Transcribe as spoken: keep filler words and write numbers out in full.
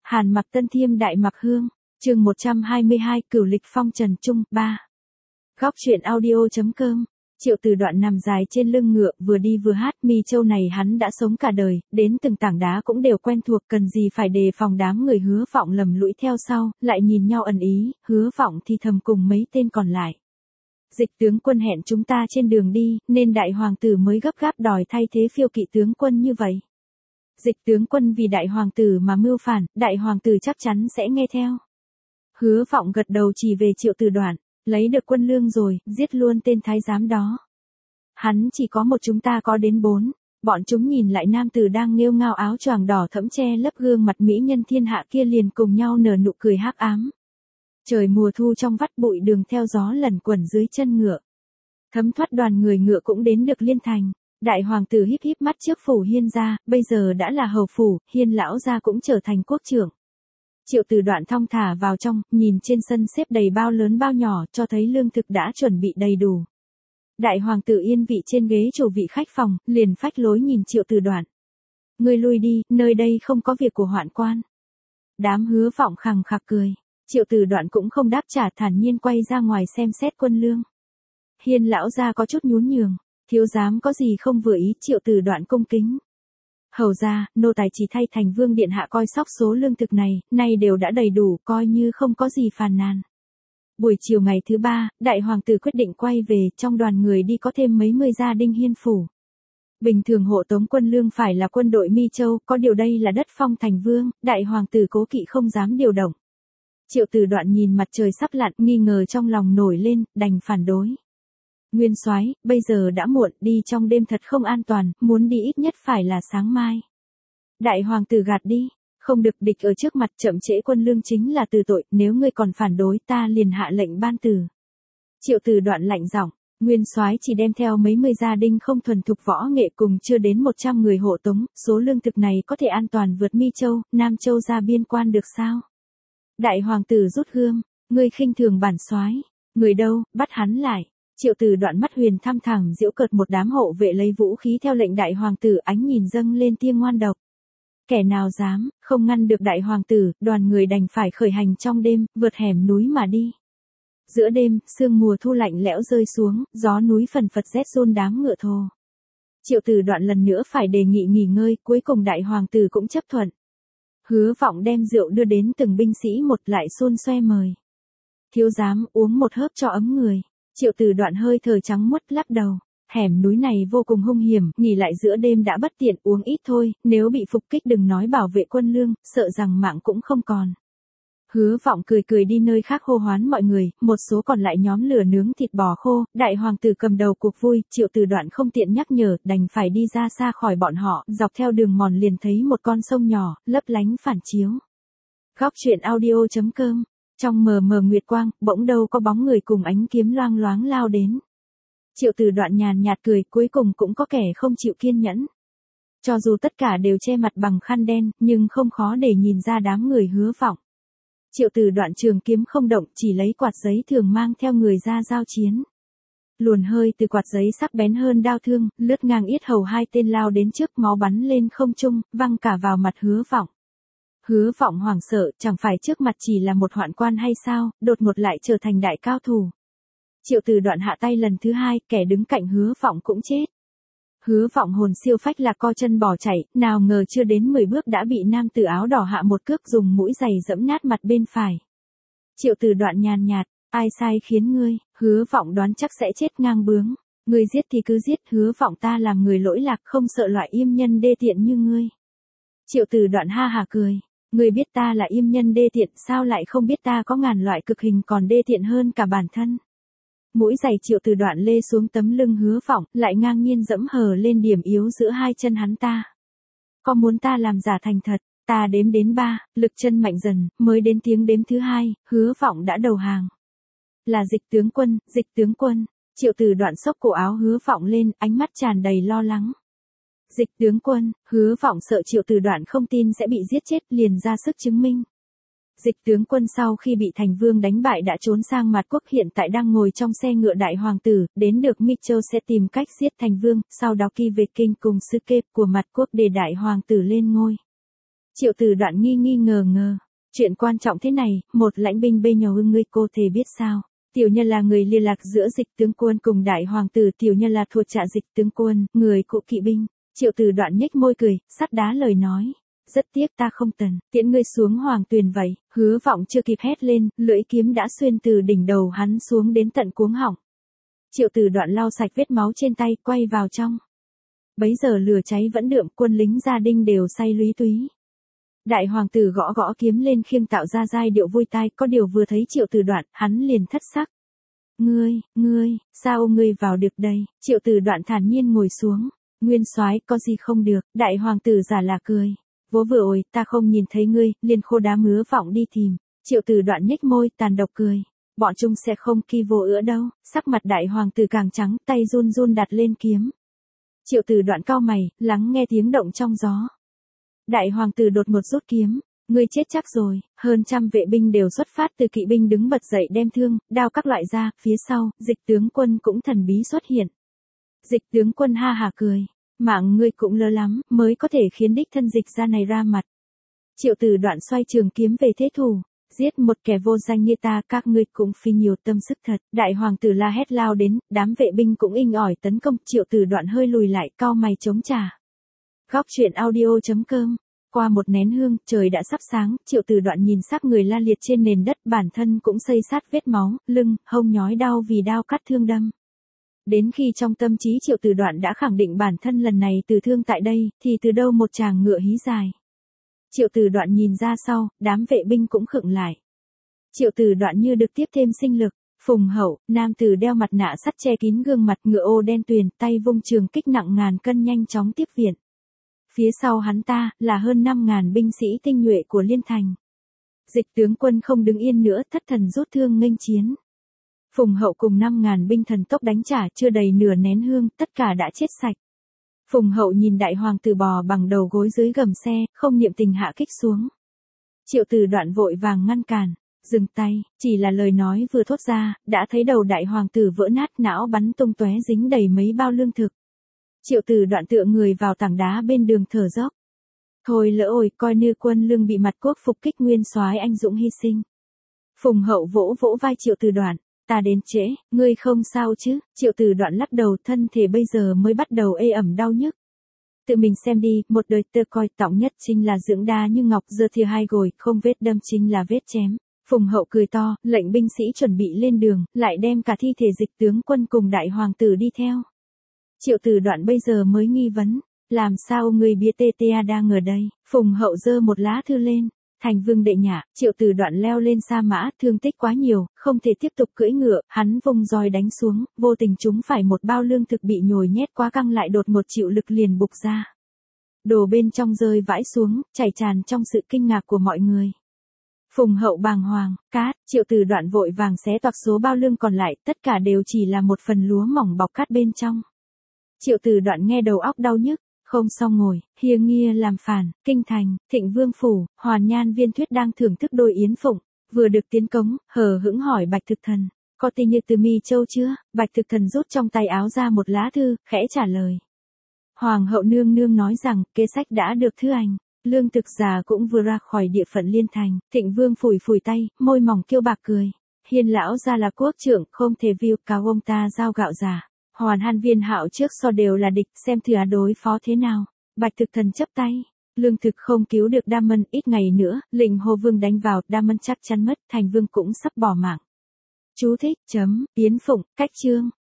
Hàn Mặc Tân Thiêm Đại Mặc Hương, chương một trăm hai mươi hai, Cửu Lịch Phong Trần Trung, ba. Góc truyện audio.com. Triệu Từ Đoạn nằm dài trên lưng ngựa, vừa đi vừa hát. Mi Châu này hắn đã sống cả đời, đến từng tảng đá cũng đều quen thuộc, cần gì phải đề phòng đám người Hứa Vọng lầm lũi theo sau, lại nhìn nhau ẩn ý. Hứa Vọng thì thầm cùng mấy tên còn lại: Dịch tướng quân hẹn chúng ta trên đường đi, nên đại hoàng tử mới gấp gáp đòi thay thế Phiêu Kỵ tướng quân như vậy. Dịch tướng quân vì đại hoàng tử mà mưu phản, đại hoàng tử chắc chắn sẽ nghe theo. Hứa Vọng gật đầu chỉ về Triệu Từ Đoạn: Lấy được quân lương rồi, giết luôn tên thái giám đó. Hắn chỉ có một, chúng ta có đến bốn. Bọn chúng nhìn lại nam tử đang nghêu ngao áo choàng đỏ thẫm che lấp gương mặt mỹ nhân thiên hạ kia, liền cùng nhau nở nụ cười hắc ám. Trời mùa thu trong vắt bụi đường theo gió lẩn quẩn dưới chân ngựa. Thấm thoát đoàn người ngựa cũng đến được Liên Thành. Đại hoàng tử híp híp mắt trước phủ Hiên gia, bây giờ đã là hầu phủ, Hiên lão gia cũng trở thành quốc trưởng. Triệu Từ Đoạn thong thả vào trong, nhìn trên sân xếp đầy bao lớn bao nhỏ, cho thấy lương thực đã chuẩn bị đầy đủ. Đại hoàng tử yên vị trên ghế chủ vị khách phòng, liền phách lối nhìn Triệu Từ Đoạn: Ngươi lui đi, nơi đây không có việc của hoạn quan. Đám Hứa Vọng khằng khặc cười. Triệu Từ Đoạn cũng không đáp trả, thản nhiên quay ra ngoài xem xét quân lương. Hiên lão gia có chút nhún nhường: Thiếu giám có gì không vừa ý? Triệu Từ Đoạn cung kính: Hầu gia, nô tài chỉ thay Thành Vương điện hạ coi sóc số lương thực này, nay đều đã đầy đủ, coi như không có gì phàn nàn. Buổi chiều ngày thứ ba, đại hoàng tử quyết định quay về, trong đoàn người đi có thêm mấy mươi gia đinh Hiên phủ. Bình thường hộ tống quân lương phải là quân đội Mi Châu, có điều đây là đất phong Thành Vương, đại hoàng tử cố kỵ không dám điều động. Triệu Từ Đoạn nhìn mặt trời sắp lặn, nghi ngờ trong lòng nổi lên, đành phản đối: Nguyên soái, bây giờ đã muộn, đi trong đêm thật không an toàn, muốn đi ít nhất phải là sáng mai. Đại hoàng tử gạt đi: Không được, địch ở trước mặt, chậm trễ quân lương chính là từ tội, nếu ngươi còn phản đối, ta liền hạ lệnh ban tử. Triệu Từ Đoạn lạnh giọng: Nguyên soái chỉ đem theo mấy mươi gia đinh không thuần thục võ nghệ cùng chưa đến một trăm người hộ tống, số lương thực này có thể an toàn vượt Mi Châu, Nam Châu ra biên quan được sao? Đại hoàng tử rút gươm: Ngươi khinh thường bản soái. Người đâu, bắt hắn lại. Triệu Từ Đoạn mắt huyền thăm thẳm giễu cợt một đám hộ vệ lấy vũ khí theo lệnh đại hoàng tử, ánh nhìn dâng lên tia ngoan độc. Kẻ nào dám, không ngăn được đại hoàng tử, đoàn người đành phải khởi hành trong đêm, vượt hẻm núi mà đi. Giữa đêm, sương mùa thu lạnh lẽo rơi xuống, gió núi phần phật rét run đám ngựa thồ. Triệu Từ Đoạn lần nữa phải đề nghị nghỉ ngơi, cuối cùng đại hoàng tử cũng chấp thuận. Hứa Vọng đem rượu đưa đến từng binh sĩ một, lại xôn xoe mời: Thiếu giám, uống một hớp cho ấm người. Triệu Từ Đoạn hơi thở trắng muốt lắc đầu: Hẻm núi này vô cùng hung hiểm, nghỉ lại giữa đêm đã bất tiện, uống ít thôi, nếu bị phục kích đừng nói bảo vệ quân lương, sợ rằng mạng cũng không còn. Hứa Vọng cười cười đi nơi khác hô hoán mọi người, một số còn lại nhóm lửa nướng thịt bò khô, đại hoàng tử cầm đầu cuộc vui, Triệu Từ Đoạn không tiện nhắc nhở, đành phải đi ra xa khỏi bọn họ, dọc theo đường mòn liền thấy một con sông nhỏ, lấp lánh phản chiếu. Góc truyện audio.com. Trong mờ mờ nguyệt quang, bỗng đâu có bóng người cùng ánh kiếm loang loáng lao đến. Triệu Từ Đoạn nhàn nhạt cười, cuối cùng cũng có kẻ không chịu kiên nhẫn. Cho dù tất cả đều che mặt bằng khăn đen, nhưng không khó để nhìn ra đám người Hứa Vọng. Triệu Từ Đoạn trường kiếm không động, chỉ lấy quạt giấy thường mang theo người ra giao chiến. Luồn hơi từ quạt giấy sắc bén hơn đao thương, lướt ngang yết hầu hai tên lao đến trước, máu bắn lên không trung, văng cả vào mặt Hứa Vọng. Hứa Vọng hoảng sợ, chẳng phải trước mặt chỉ là một hoạn quan hay sao, đột ngột lại trở thành đại cao thủ. Triệu Từ Đoạn hạ tay lần thứ hai, kẻ đứng cạnh Hứa Vọng cũng chết. Hứa Vọng hồn siêu phách lạc co chân bỏ chạy, nào ngờ chưa đến mười bước đã bị nam tử áo đỏ hạ một cước dùng mũi giày giẫm nát mặt bên phải. Triệu Từ Đoạn nhàn nhạt: Ai sai khiến ngươi? Hứa Vọng đoán chắc sẽ chết ngang bướng. Ngươi giết thì cứ giết, Hứa Vọng ta làm người lỗi lạc, không sợ loại yêm nhân đê tiện như ngươi. Triệu Từ Đoạn ha hả cười: Ngươi biết ta là yêm nhân đê tiện, sao lại không biết ta có ngàn loại cực hình còn đê tiện hơn cả bản thân. Mũi giày Triệu Từ Đoạn lê xuống tấm lưng Hứa Vọng, lại ngang nhiên dẫm hờ lên điểm yếu giữa hai chân hắn ta. Có muốn ta làm giả thành thật? Ta đếm đến ba, lực chân mạnh dần, mới đến tiếng đếm thứ hai, Hứa Vọng đã đầu hàng. Là Dịch tướng quân, Dịch tướng quân. Triệu Từ Đoạn xốc cổ áo Hứa Vọng lên, ánh mắt tràn đầy lo lắng. Dịch tướng quân. Hứa Vọng sợ Triệu Từ Đoạn không tin sẽ bị giết chết, liền ra sức chứng minh. Dịch tướng quân sau khi bị Thành Vương đánh bại đã trốn sang Mạt Quốc, hiện tại đang ngồi trong xe ngựa đại hoàng tử, đến được Mi Châu sẽ tìm cách giết Thành Vương, sau đó kỳ về kinh cùng sư kê của Mạt Quốc để đại hoàng tử lên ngôi. Triệu Từ Đoạn nghi nghi ngờ ngờ. Chuyện quan trọng thế này, một lãnh binh bê nhầu ngươi cô thể biết sao? Tiểu nhân là người liên lạc giữa Dịch tướng quân cùng đại hoàng tử, tiểu nhân là thuộc trạ Dịch tướng quân, người cũ kỵ binh. Triệu Từ Đoạn nhếch môi cười, sắt đá lời nói. Rất tiếc ta không tần, tiễn ngươi xuống hoàng tuyền vậy. Hứa Vọng chưa kịp hét lên, lưỡi kiếm đã xuyên từ đỉnh đầu hắn xuống đến tận cuống họng. Triệu Từ Đoạn lau sạch vết máu trên tay, quay vào trong. Bấy giờ lửa cháy vẫn đượm, quân lính gia đinh đều say lúy túy. Đại hoàng tử gõ gõ kiếm lên khiêng tạo ra giai điệu vui tai, có điều vừa thấy Triệu Từ Đoạn, hắn liền thất sắc. Ngươi, ngươi, sao ngươi vào được đây? Triệu Từ Đoạn thản nhiên ngồi xuống. Nguyên soái có gì không được? Đại hoàng tử giả là cười. Vố vừa ôi, ta không nhìn thấy ngươi, liền khô đá Hứa Vọng đi tìm. Triệu Từ Đoạn nhếch môi, tàn độc cười. Bọn chúng sẽ không kỳ vô ữa đâu. Sắc mặt đại hoàng tử càng trắng, tay run run đặt lên kiếm. Triệu Từ Đoạn cau mày, lắng nghe tiếng động trong gió. Đại hoàng tử đột ngột rút kiếm. Ngươi chết chắc rồi. Hơn trăm vệ binh đều xuất phát từ kỵ binh đứng bật dậy đem thương, đao các loại ra. Phía sau, Dịch tướng quân cũng thần bí xuất hiện. Dịch tướng quân ha hả cười. Mạng ngươi cũng lơ lắm, mới có thể khiến đích thân Dịch gia này ra mặt. Triệu Từ Đoạn xoay trường kiếm về thế thủ. Giết một kẻ vô danh như ta, các ngươi cũng phi nhiều tâm sức thật. Đại hoàng tử la hét lao đến, đám vệ binh cũng inh ỏi tấn công. Triệu Từ Đoạn hơi lùi lại, cau mày chống trả. Góc truyện audio chấm com. Qua một nén hương, trời đã sắp sáng, Triệu Từ Đoạn nhìn xác người la liệt trên nền đất, bản thân cũng xây sát vết máu, lưng, hông nhói đau vì đao cắt thương đâm. Đến khi trong tâm trí Triệu Từ Đoạn đã khẳng định bản thân lần này tử thương tại đây, thì từ đâu một chàng ngựa hí dài. Triệu Từ Đoạn nhìn ra sau, đám vệ binh cũng khựng lại. Triệu Từ Đoạn như được tiếp thêm sinh lực. Phùng Hậu, nam tử đeo mặt nạ sắt che kín gương mặt, ngựa ô đen tuyền, tay vung trường kích nặng ngàn cân nhanh chóng tiếp viện. Phía sau hắn ta, là hơn năm ngàn binh sĩ tinh nhuệ của Liên Thành. Dịch tướng quân không đứng yên nữa, thất thần rút thương nghênh chiến. Phùng Hậu cùng năm ngàn binh thần tốc đánh trả, chưa đầy nửa nén hương, tất cả đã chết sạch. Phùng Hậu nhìn đại hoàng tử bò bằng đầu gối dưới gầm xe, không niệm tình hạ kích xuống. Triệu Từ Đoạn vội vàng ngăn cản, dừng tay, chỉ là lời nói vừa thốt ra, đã thấy đầu đại hoàng tử vỡ nát, não bắn tung tóe dính đầy mấy bao lương thực. Triệu Từ Đoạn tựa người vào tảng đá bên đường thở dốc. Thôi lỡ ôi, coi như quân lương bị mặt quốc phục kích, nguyên soái anh dũng hy sinh. Phùng Hậu vỗ vỗ vai Triệu Từ Đoạn. Ta đến trễ, ngươi không sao chứ? Triệu Từ Đoạn lắc đầu, thân thể bây giờ mới bắt đầu ê ẩm đau nhức. Tự mình xem đi, một đời tơ coi tọng nhất chính là dưỡng đa như ngọc, giờ thì hai gồi, không vết đâm chính là vết chém. Phùng Hậu cười to, lệnh binh sĩ chuẩn bị lên đường, lại đem cả thi thể Dịch tướng quân cùng đại hoàng tử đi theo. Triệu Từ Đoạn bây giờ mới nghi vấn, làm sao người bia tê tê a đang ở đây? Phùng Hậu giơ một lá thư lên. Thành vương đệ nhả, Triệu Từ Đoạn leo lên sa mã, thương tích quá nhiều, không thể tiếp tục cưỡi ngựa, hắn vung roi đánh xuống, vô tình trúng phải một bao lương thực bị nhồi nhét quá căng lại, đột ngột chịu lực liền bục ra. Đồ bên trong rơi vãi xuống, chảy tràn trong sự kinh ngạc của mọi người. Phùng Hậu bàng hoàng, cát, Triệu Từ Đoạn vội vàng xé toạc số bao lương còn lại, tất cả đều chỉ là một phần lúa mỏng bọc cát bên trong. Triệu Từ Đoạn nghe đầu óc đau nhức. Không xong ngồi, Hiêng Nghia làm phản, Kinh Thành, Thịnh Vương Phủ, Hoàn Nhan Viên Thuyết đang thưởng thức đôi yến phụng, vừa được tiến cống, hờ hững hỏi Bạch Thực Thần, có tin như từ Mi Châu chưa? Bạch Thực Thần rút trong tay áo ra một lá thư, khẽ trả lời. Hoàng hậu nương nương nói rằng, kế sách đã được thư hành, lương thực già cũng vừa ra khỏi địa phận Liên Thành. Thịnh Vương phủi phủi tay, môi mỏng kiêu bạc cười. Hiên lão gia là quốc trưởng, không thể viu cáo ông ta giao gạo già. Hoàn Hàn Viên Hạo trước so đều là địch, xem thử đối phó thế nào. Bạch Thực Thần chấp tay. Lương thực không cứu được Đa Mân, ít ngày nữa, lệnh Hồ Vương đánh vào, Đa Mân chắc chắn mất, Thành Vương cũng sắp bỏ mạng. Chú thích, chấm, Yến Phụng, cách chương.